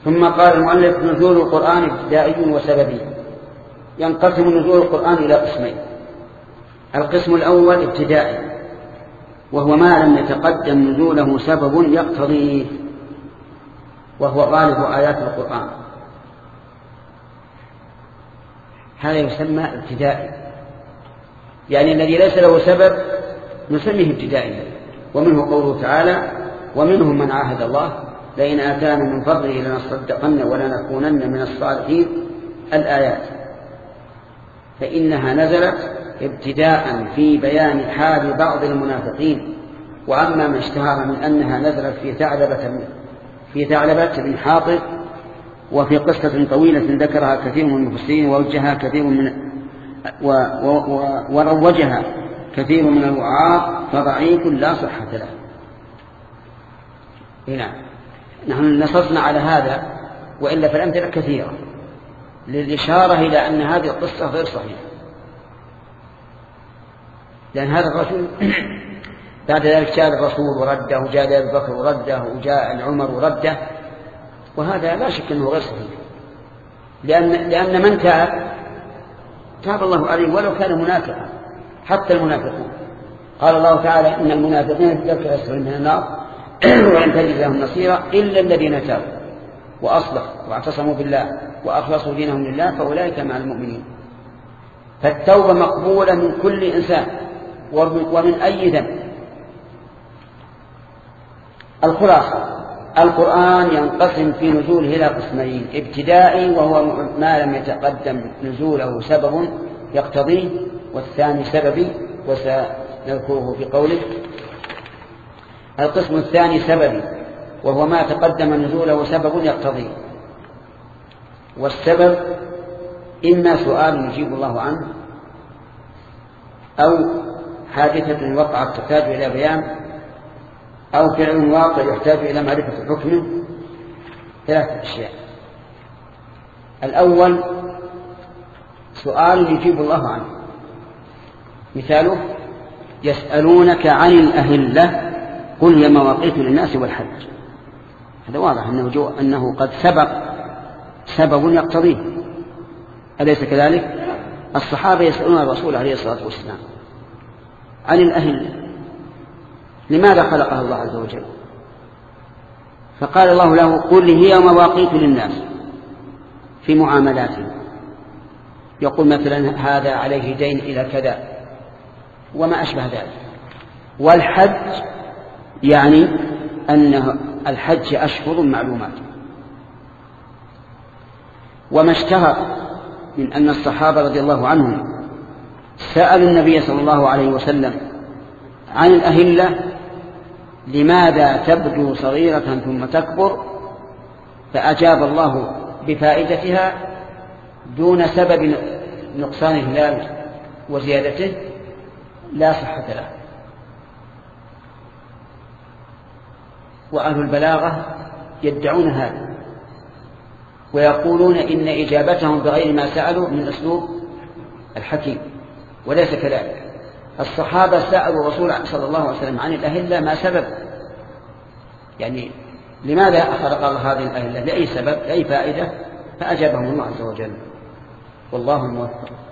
ثم قال المؤلف: نزول القرآن ابتدائي وسببي. ينقسم نزول القرآن إلى قسمين: القسم الأول ابتدائي، وهو ما لم يتقدم نزوله سبب يقتضيه، وهو غالب آيات القرآن، هذا يسمى ابتدائي، يعني الذي ليس له سبب نسميه ابتدائي. ومنه قوله تعالى: ومنهم من عاهد الله لئن آتانا من فضله لنصدقن ولنكونن من الصالحين، الآيات. فإنها نزلت ابتداء في بيان حال بعض المنافقين. وأما ما اشتهر من أنها نزلت في ثعلبة بن حاطب، وفي قصة طويلة ذكرها كثير من المفسرين ووجهها كثير من وروجها كثير من الوعاظ، فضعيف لا صحة له. هنا نحن نصصنا على هذا، وإلا فالأمثلة كثيرة للإشارة إلى أن هذه القصة غير صحيحة، لأن هذا الرجل بعد ذلك جاء الرسول ورده، وجاء أبي بكر ورده، وجاء عمر ورده، وهذا لا شك أنه غير صحيح، لأن من تاب الله عليه ولو كان منافقا. حتى المنافقون قال الله تعالى: إن المنافقين في الدرك الأسفل من النار ولن تجد لهم نصيرا إلا الذين تابوا وأصلحوا واعتصموا بالله وأخلصوا دينهم لله فأولئك مع المؤمنين. فالتوبة مقبولة من كل إنسان ومن أي ذنب. الخلاصة: القرآن ينقسم في نزوله إلى قسمين: ابتدائي وهو ما لم يتقدم نزوله سبب يقتضيه، والثاني سببي وسنذكره في قوله. القسم الثاني سببي، وهو ما تقدم نزوله سبب يقتضيه. والسبب إما سؤال يجيب الله عنه، أو حادثة وقعت تحتاج إلى بيان، أو فعل واقع يحتاج إلى معرفة حكمه. ثلاثة أشياء: الأول سؤال يجيب الله عنه، مثاله: يسألونك عن الأهلة قل هي مواقيت للناس والحج. هذا واضح أنه قد سبق سبب يقتضيه، أليس كذلك؟ الصحابة يسألون الرسول عليه الصلاة والسلام عن الأهلة، لماذا خلقها الله عز وجل؟ فقال الله له: قل هي مواقيت للناس في معاملاتهم. يقول مثلا: هذا عليه دين إلى كذا، وما أشبه ذلك. والحج يعني أن الحج أشهر معلومات. وما اشتهر من أن الصحابة رضي الله عنهم سألوا النبي صلى الله عليه وسلم عن الأهلة: لماذا تبدو صغيرة ثم تكبر؟ فأجاب الله بفائدتها دون سبب نقصان الهلال وزيادته: لا صحة له. وأهل البلاغة يدعون هذا، ويقولون إن إجابتهم بغير ما سألوا من أسلوب الحكيم، وليس كذلك. الصحابة سألوا الرسول صلى الله عليه وسلم عن الأهلة ما سبب، يعني لماذا خلق الله هذه الأهلة، لأي سبب، لأي فائدة؟ فأجابهم الله عز وجل. والله الموفق.